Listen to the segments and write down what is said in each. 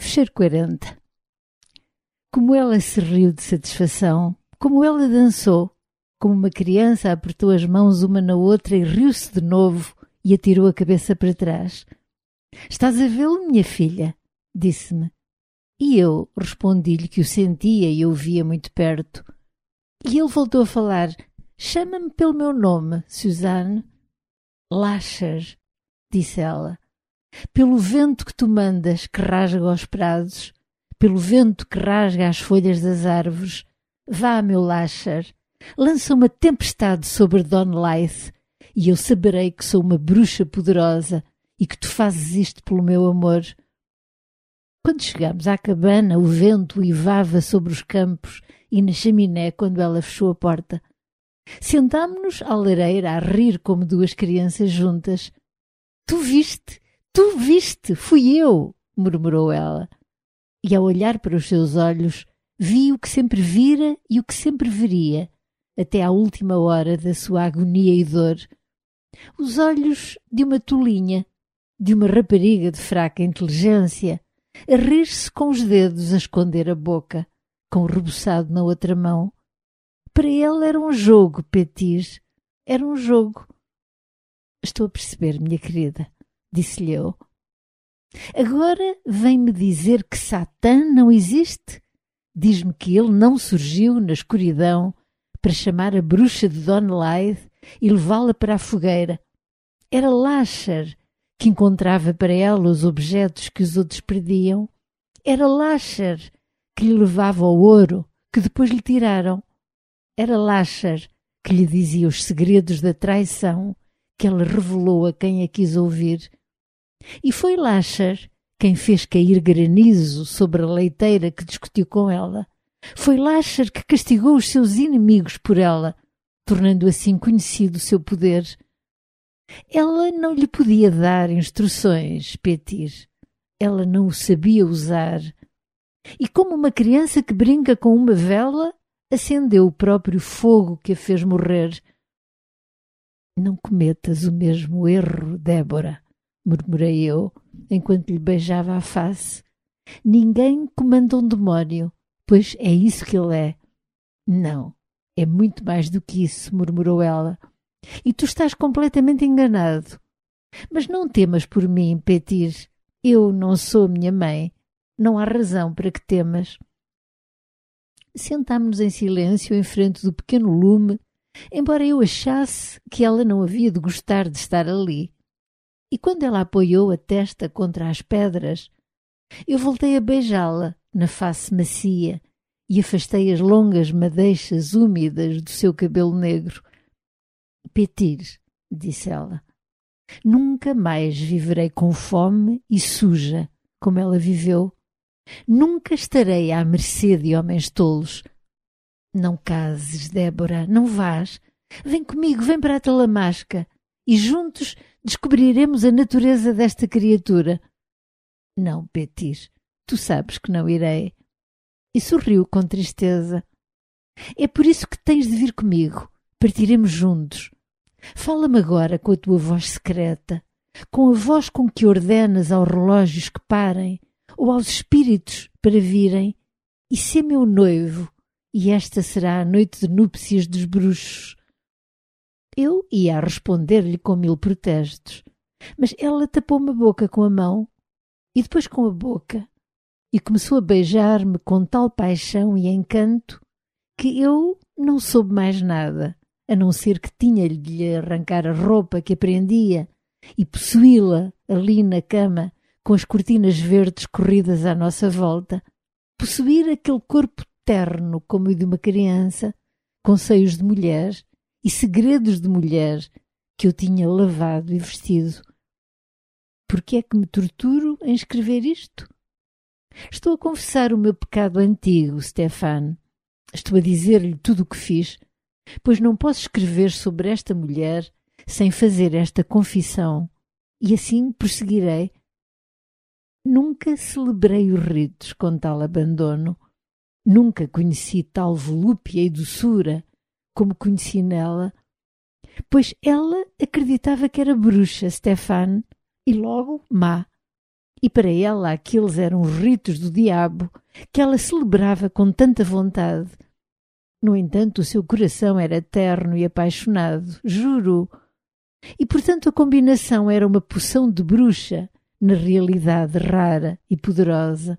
Fecheiro 40. Como ela se riu de satisfação, como ela dançou, como uma criança apertou as mãos uma na outra e riu-se de novo e atirou a cabeça para trás. Estás a vê-lo, minha filha? Disse-me. E eu respondi-lhe que o sentia e o via muito perto. E ele voltou a falar. Chama-me pelo meu nome, Suzanne. Lasher, disse ela. Pelo vento que tu mandas, que rasga os prados, pelo vento que rasga as folhas das árvores, vá, meu Lasher, lança uma tempestade sobre Donleith, e eu saberei que sou uma bruxa poderosa e que tu fazes isto pelo meu amor. Quando chegámos à cabana, o vento uivava sobre os campos e na chaminé quando ela fechou a porta. Sentámo-nos à lareira a rir como duas crianças juntas. Tu viste, fui eu, murmurou ela. E ao olhar para os seus olhos, vi o que sempre vira e o que sempre veria, até à última hora da sua agonia e dor. Os olhos de uma tolinha, de uma rapariga de fraca inteligência, a rir-se com os dedos a esconder a boca, com o rebuçado na outra mão. Para ele era um jogo, Petis, era um jogo. Estou a perceber, minha querida, disse-lhe eu. Agora vem-me dizer que Satã não existe? Diz-me que ele não surgiu na escuridão para chamar a bruxa de Donleith e levá-la para a fogueira. Era Lasher que encontrava para ela os objetos que os outros perdiam. Era Lasher que lhe levava o ouro que depois lhe tiraram. Era Lasher que lhe dizia os segredos da traição que ela revelou a quem a quis ouvir. E foi Lasher quem fez cair granizo sobre a leiteira que discutiu com ela. Foi Lasher que castigou os seus inimigos por ela, tornando assim conhecido o seu poder. Ela não lhe podia dar instruções, Petir. Ela não o sabia usar. E como uma criança que brinca com uma vela, acendeu o próprio fogo que a fez morrer. Não cometas o mesmo erro, Débora, murmurei eu, enquanto lhe beijava a face. Ninguém comanda um demónio, pois é isso que ele é. Não, é muito mais do que isso, murmurou ela. E tu estás completamente enganado. Mas não temas por mim, Petir. Eu não sou minha mãe. Não há razão para que temas. Sentámo-nos em silêncio em frente do pequeno lume, embora eu achasse que ela não havia de gostar de estar ali. E quando ela apoiou a testa contra as pedras, eu voltei a beijá-la na face macia e afastei as longas madeixas úmidas do seu cabelo negro. Petir, disse ela, nunca mais viverei com fome e suja como ela viveu. Nunca estarei à mercê de homens tolos. Não cases, Débora, não vás. Vem comigo, vem para a Talamasca e juntos descobriremos a natureza desta criatura. Não, Petir, tu sabes que não irei. E sorriu com tristeza. É por isso que tens de vir comigo. Partiremos juntos. Fala-me agora com a tua voz secreta, com a voz com que ordenas aos relógios que parem, ou aos espíritos para virem, e sê meu noivo, e esta será a noite de núpcias dos bruxos. Eu ia a responder-lhe com 1000 protestos, mas ela tapou-me a boca com a mão, e depois com a boca, e começou a beijar-me com tal paixão e encanto, que eu não soube mais nada, a não ser que tinha-lhe de lhe arrancar a roupa que a prendia e possuí-la ali na cama, com as cortinas verdes corridas à nossa volta, possuir aquele corpo terno como o de uma criança, com seios de mulher e segredos de mulher que eu tinha lavado e vestido. Por que é que me torturo em escrever isto? Estou a confessar o meu pecado antigo, Stefan. Estou a dizer-lhe tudo o que fiz, pois não posso escrever sobre esta mulher sem fazer esta confissão, e assim prosseguirei. Nunca celebrei os ritos com tal abandono. Nunca conheci tal volúpia e doçura como conheci nela, pois ela acreditava que era bruxa, Stefan, e logo má. e para ela aqueles eram os ritos do diabo que ela celebrava com tanta vontade. No entanto, o seu coração era terno e apaixonado, juro, e portanto a combinação era uma poção de bruxa, na realidade rara e poderosa.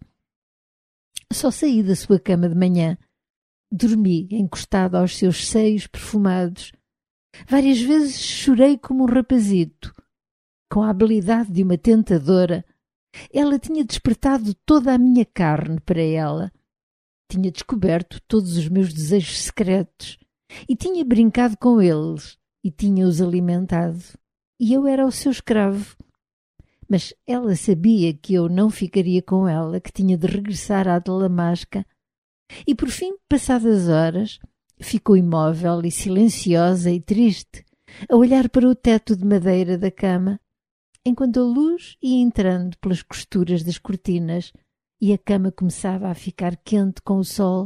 Só saí da sua cama de manhã. Dormi encostado aos seus seios perfumados. Várias vezes chorei como um rapazito. Com a habilidade de uma tentadora, ela tinha despertado toda a minha carne para ela. Tinha descoberto todos os meus desejos secretos e tinha brincado com eles e tinha-os alimentado. E eu era o seu escravo. Mas ela sabia que eu não ficaria com ela, que tinha de regressar à Talamasca. E por fim, passadas horas, ficou imóvel e silenciosa e triste, a olhar para o teto de madeira da cama, enquanto a luz ia entrando pelas costuras das cortinas e a cama começava a ficar quente com o sol.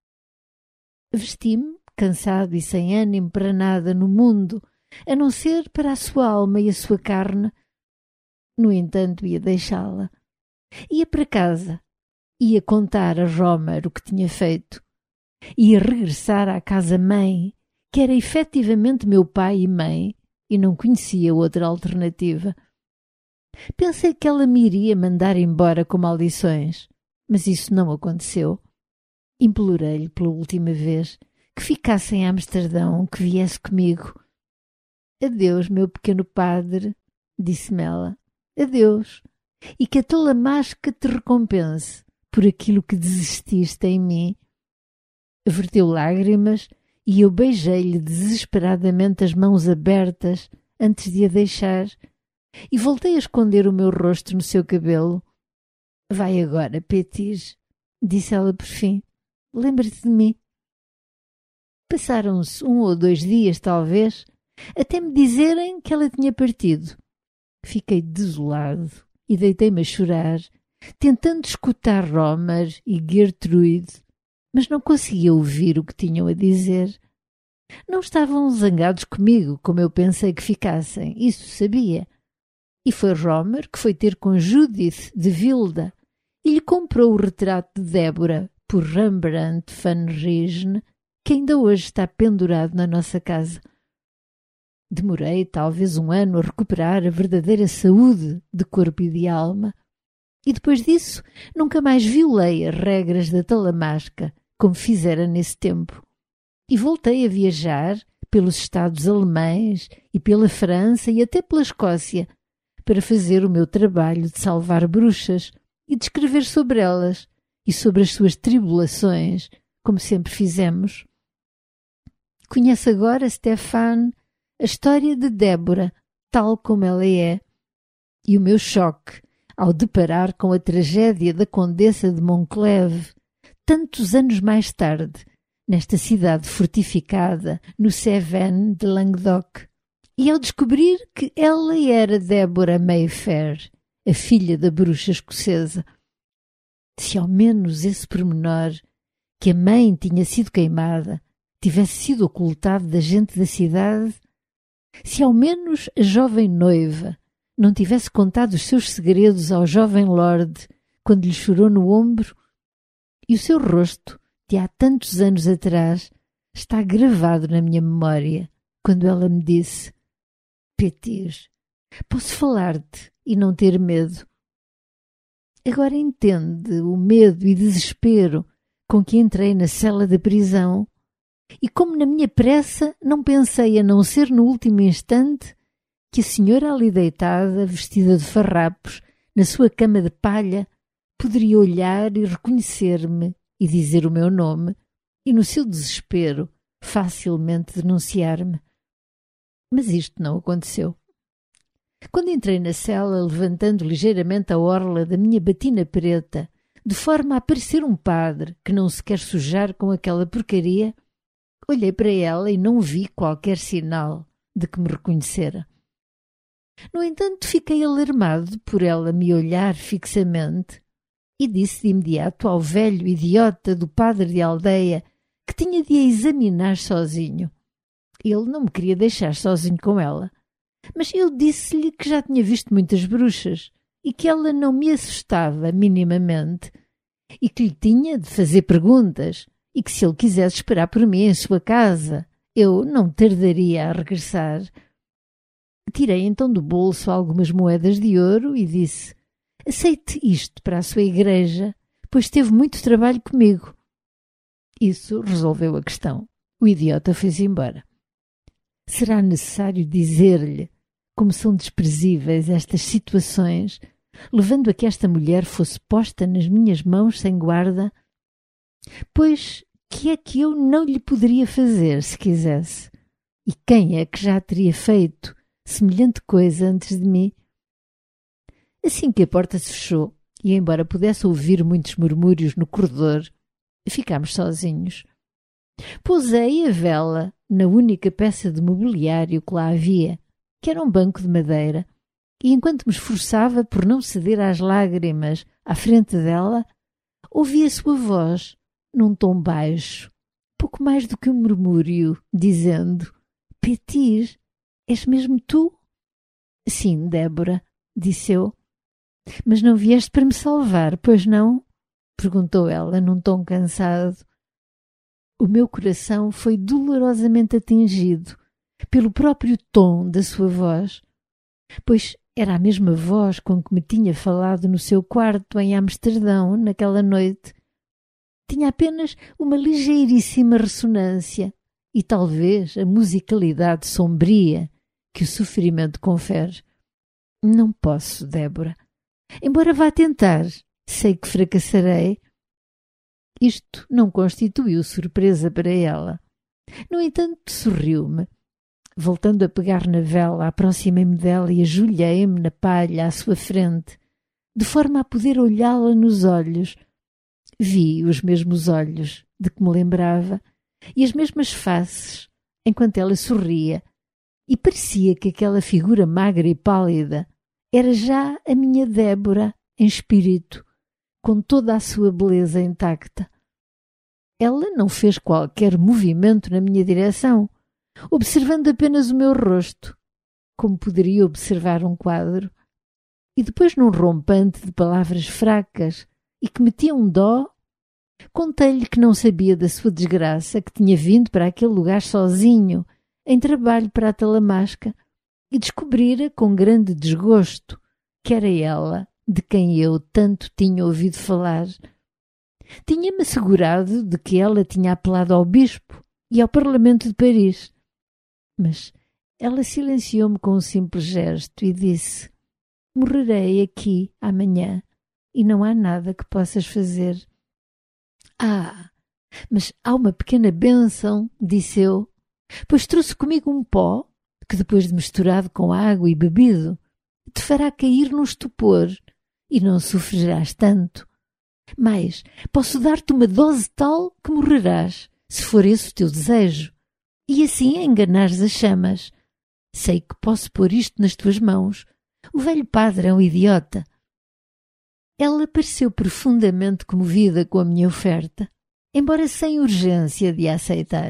Vesti-me, cansado e sem ânimo para nada no mundo, a não ser para a sua alma e a sua carne. No entanto, ia deixá-la. Ia para casa. Ia contar a Romer o que tinha feito. Ia regressar à casa-mãe, que era efetivamente meu pai e mãe, e não conhecia outra alternativa. Pensei que ela me iria mandar embora com maldições, mas isso não aconteceu. Implorei-lhe pela última vez que ficasse em Amsterdão, que viesse comigo. Adeus, meu pequeno padre, disse-me ela. Adeus, e que a Talamasca te recompense por aquilo que desististe em mim. Verteu lágrimas e eu beijei-lhe desesperadamente as mãos abertas antes de a deixar e voltei a esconder o meu rosto no seu cabelo. Vai agora, Petis, disse ela por fim. Lembra-te de mim. Passaram-se 1 ou 2 dias, talvez, até me dizerem que ela tinha partido. Fiquei desolado e deitei-me a chorar, tentando escutar Romer e Gertrude, mas não conseguia ouvir o que tinham a dizer. Não estavam zangados comigo, como eu pensei que ficassem, isso sabia. E foi Romer que foi ter com Judith de Wilda e lhe comprou o retrato de Débora por Rembrandt van Rijn, que ainda hoje está pendurado na nossa casa. Demorei talvez 1 ano a recuperar a verdadeira saúde de corpo e de alma. E depois disso nunca mais violei as regras da Talamasca, como fizera nesse tempo. E voltei a viajar pelos Estados alemães e pela França e até pela Escócia, para fazer o meu trabalho de salvar bruxas e de escrever sobre elas e sobre as suas tribulações, como sempre fizemos. Conhece agora, Stefan, a história de Débora, tal como ela é, e o meu choque ao deparar com a tragédia da Condessa de Moncleve, tantos anos mais tarde, nesta cidade fortificada no Cevennes de Languedoc, e ao descobrir que ela era Débora Mayfair, a filha da bruxa escocesa. Se ao menos esse pormenor, que a mãe tinha sido queimada, tivesse sido ocultado da gente da cidade, se ao menos a jovem noiva não tivesse contado os seus segredos ao jovem lord quando lhe chorou no ombro, e o seu rosto, de há tantos anos atrás, está gravado na minha memória, quando ela me disse: Petis, posso falar-te e não ter medo. Agora entende o medo e desespero com que entrei na cela da prisão, e como na minha pressa não pensei a não ser no último instante que a senhora ali deitada, vestida de farrapos, na sua cama de palha, poderia olhar e reconhecer-me e dizer o meu nome, e no seu desespero facilmente denunciar-me. Mas isto não aconteceu. Quando entrei na cela, levantando ligeiramente a orla da minha batina preta, de forma a parecer um padre que não se quer sujar com aquela porcaria, olhei para ela e não vi qualquer sinal de que me reconhecera. No entanto, fiquei alarmado por ela me olhar fixamente e disse de imediato ao velho idiota do padre de aldeia que tinha de a examinar sozinho. Ele não me queria deixar sozinho com ela, mas eu disse-lhe que já tinha visto muitas bruxas e que ela não me assustava minimamente e que lhe tinha de fazer perguntas e que se ele quisesse esperar por mim em sua casa, eu não tardaria a regressar. Tirei então do bolso algumas moedas de ouro e disse: aceite isto para a sua igreja, pois teve muito trabalho comigo. Isso resolveu a questão. O idiota foi-se embora. Será necessário dizer-lhe como são desprezíveis estas situações, levando a que esta mulher fosse posta nas minhas mãos sem guarda? Pois que é que eu não lhe poderia fazer se quisesse? E quem é que já teria feito semelhante coisa antes de mim? Assim que a porta se fechou, e embora pudesse ouvir muitos murmúrios no corredor, ficámos sozinhos. Pousei a vela na única peça de mobiliário que lá havia, que era um banco de madeira, e enquanto me esforçava por não ceder às lágrimas à frente dela, ouvi a sua voz, num tom baixo, pouco mais do que um murmúrio, dizendo: Petir, és mesmo tu? Sim, Débora, disse eu. Mas não vieste para me salvar, pois não? Perguntou ela num tom cansado. O meu coração foi dolorosamente atingido pelo próprio tom da sua voz, pois era a mesma voz com que me tinha falado no seu quarto em Amsterdão naquela noite. Tinha apenas uma ligeiríssima ressonância e talvez a musicalidade sombria que o sofrimento confere. Não posso, Débora. Embora vá tentar, sei que fracassarei. Isto não constituiu surpresa para ela. No entanto, sorriu-me. Voltando a pegar na vela, aproximei-me dela e ajoelhei-me na palha à sua frente, de forma a poder olhá-la nos olhos. Vi os mesmos olhos de que me lembrava e as mesmas faces, enquanto ela sorria, e parecia que aquela figura magra e pálida era já a minha Débora em espírito, com toda a sua beleza intacta. Ela não fez qualquer movimento na minha direção, observando apenas o meu rosto, como poderia observar um quadro, e depois num rompante de palavras fracas e que metiam dó, contei-lhe que não sabia da sua desgraça, que tinha vindo para aquele lugar sozinho, em trabalho para a talamasca, e descobrira com grande desgosto que era ela de quem eu tanto tinha ouvido falar. Tinha-me assegurado de que ela tinha apelado ao bispo e ao Parlamento de Paris, mas ela silenciou-me com um simples gesto e disse: morrerei aqui amanhã e não há nada que possas fazer. Ah, mas há uma pequena bênção, disse eu, pois trouxe comigo um pó que, depois de misturado com água e bebido, te fará cair num estupor e não sofrerás tanto. Mas posso dar-te uma dose tal que morrerás, se for esse o teu desejo, e assim enganares as chamas. Sei que posso pôr isto nas tuas mãos. O velho padre é um idiota. Ela pareceu profundamente comovida com a minha oferta, embora sem urgência de a aceitar.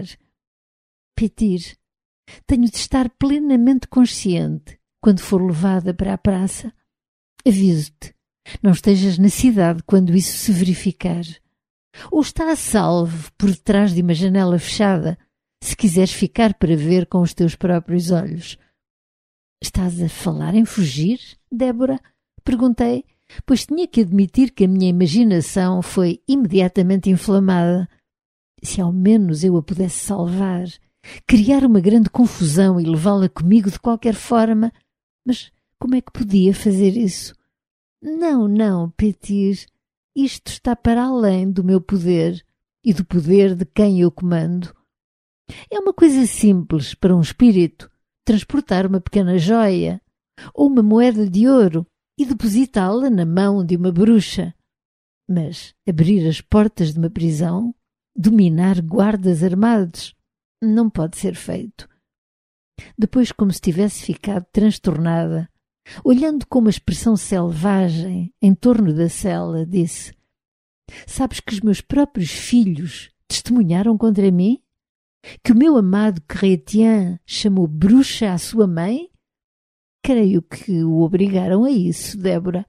Petir, tenho de estar plenamente consciente quando for levada para a praça. Aviso-te, não estejas na cidade quando isso se verificar. Ou está a salvo por detrás de uma janela fechada, se quiseres ficar para ver com os teus próprios olhos. Estás a falar em fugir, Débora? Perguntei, pois tinha que admitir que a minha imaginação foi imediatamente inflamada. Se ao menos eu a pudesse salvar, criar uma grande confusão e levá-la comigo de qualquer forma. Mas como é que podia fazer isso? Não, não, Petir, isto está para além do meu poder e do poder de quem eu comando. É uma coisa simples para um espírito transportar uma pequena joia ou uma moeda de ouro e depositá-la na mão de uma bruxa. Mas abrir as portas de uma prisão, dominar guardas armados, não pode ser feito. Depois, como se tivesse ficado transtornada, olhando com uma expressão selvagem em torno da cela, disse: sabes que os meus próprios filhos testemunharam contra mim? Que o meu amado Chrétien chamou bruxa à sua mãe? Creio que o obrigaram a isso, Débora.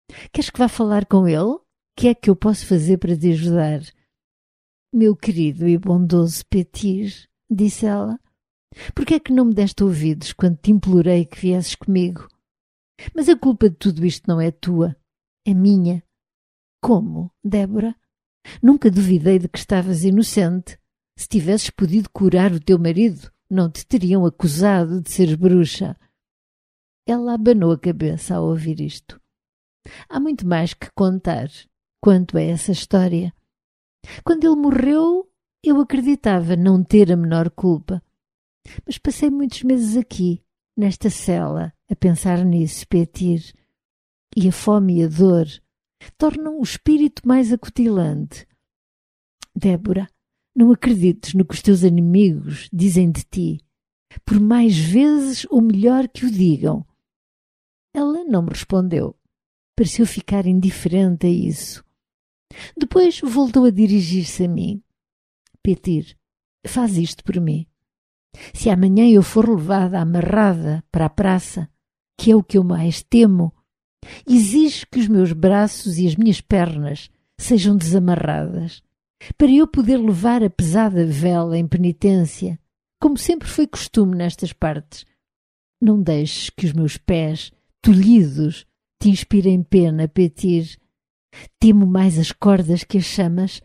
Queres que vá falar com ele? O que é que eu posso fazer para te ajudar? Meu querido e bondoso Petir, disse ela, por que é que não me deste ouvidos quando te implorei que viesses comigo? Mas a culpa de tudo isto não é tua, é minha. Como, Débora? Nunca duvidei de que estavas inocente. Se tivesses podido curar o teu marido, não te teriam acusado de seres bruxa. Ela abanou a cabeça ao ouvir isto. Há muito mais que contar quanto a essa história. Quando ele morreu, eu acreditava não ter a menor culpa. Mas passei muitos meses aqui, nesta cela, a pensar nisso, Petir. E a fome e a dor tornam o espírito mais acutilante. Débora, não acredites no que os teus inimigos dizem de ti, por mais vezes ou melhor que o digam. Ela não me respondeu. Pareceu ficar indiferente a isso. Depois voltou a dirigir-se a mim. Petir, faz isto por mim. Se amanhã eu for levada amarrada para a praça, que é o que eu mais temo, exige que os meus braços e as minhas pernas sejam desamarradas, para eu poder levar a pesada vela em penitência, como sempre foi costume nestas partes. Não deixes que os meus pés, tolhidos, te inspirem pena, Petir. Temo mais as cordas que as chamas.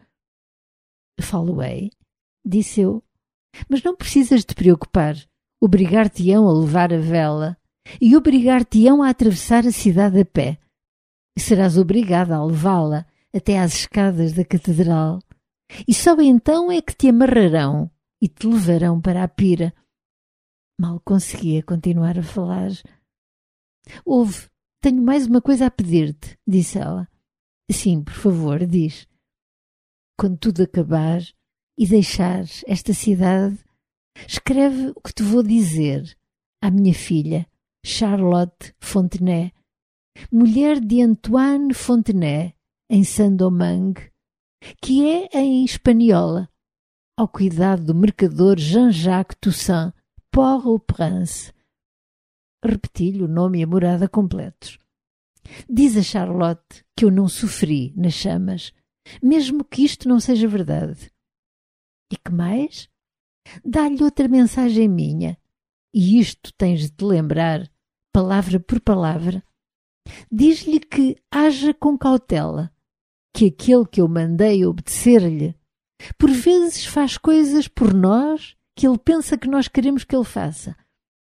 Falo-ei, disse eu, mas não precisas te preocupar. Obrigar-te-ão a levar a vela e obrigar-te-ão a atravessar a cidade a pé. Serás obrigada a levá-la até às escadas da catedral. E só então é que te amarrarão e te levarão para a pira. Mal conseguia continuar a falar. Ouve, tenho mais uma coisa a pedir-te, disse ela. Sim, por favor, diz. Quando tudo acabar e deixares esta cidade, escreve o que te vou dizer à minha filha, Charlotte Fontenay, mulher de Antoine Fontenay, em Saint-Domingue, que é em Hispaniola, ao cuidado do mercador Jean-Jacques Toussaint, Port-au-Prince. Repeti-lhe o nome e a morada completos. Diz a Charlotte que eu não sofri nas chamas, mesmo que isto não seja verdade. E que mais? Dá-lhe outra mensagem minha, e isto tens de te lembrar, palavra por palavra. Diz-lhe que haja com cautela, que aquele que eu mandei obedecer-lhe, por vezes faz coisas por nós que ele pensa que nós queremos que ele faça.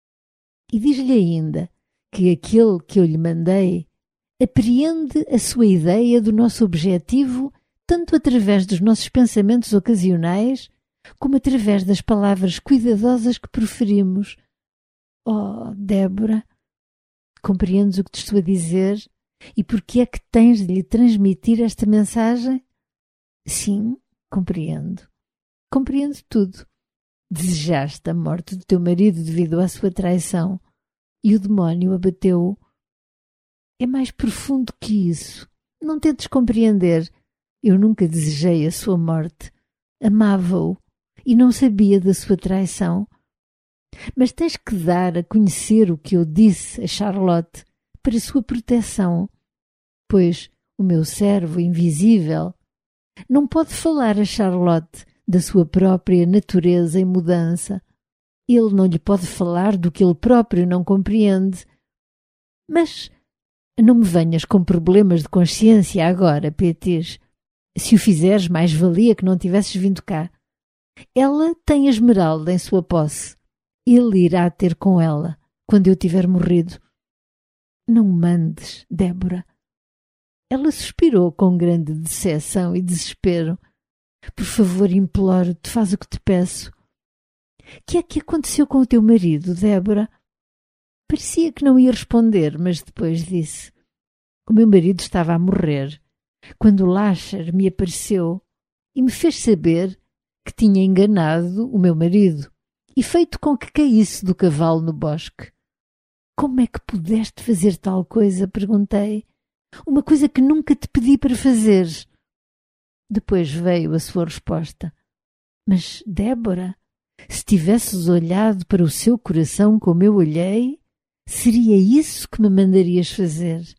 E diz-lhe ainda que aquele que eu lhe mandei apreende a sua ideia do nosso objetivo tanto através dos nossos pensamentos ocasionais como através das palavras cuidadosas que proferimos. Oh, Débora, compreendes o que te estou a dizer e por que é que tens de lhe transmitir esta mensagem? Sim, compreendo. Compreendo tudo. Desejaste a morte do teu marido devido à sua traição e o demónio abateu-o. É mais profundo que isso. Não tentes compreender. Eu nunca desejei a sua morte. Amava-o e não sabia da sua traição. Mas tens que dar a conhecer o que eu disse a Charlotte para sua proteção, pois o meu servo invisível não pode falar a Charlotte da sua própria natureza em mudança. Ele não lhe pode falar do que ele próprio não compreende. Mas não me venhas com problemas de consciência agora, Petir. Se o fizeres, mais valia que não tivesses vindo cá. Ela tem a esmeralda em sua posse. Ele irá ter com ela quando eu tiver morrido. Não mandes, Débora. Ela suspirou com grande decepção e desespero. Por favor, imploro-te, faz o que te peço. Que é que aconteceu com o teu marido, Débora? Parecia que não ia responder, mas depois disse. O meu marido estava a morrer, quando Lasher me apareceu e me fez saber que tinha enganado o meu marido e feito com que caísse do cavalo no bosque. Como é que pudeste fazer tal coisa? Perguntei. Uma coisa que nunca te pedi para fazeres. Depois veio a sua resposta. Mas, Débora, se tivesses olhado para o seu coração como eu olhei, seria isso que me mandarias fazer.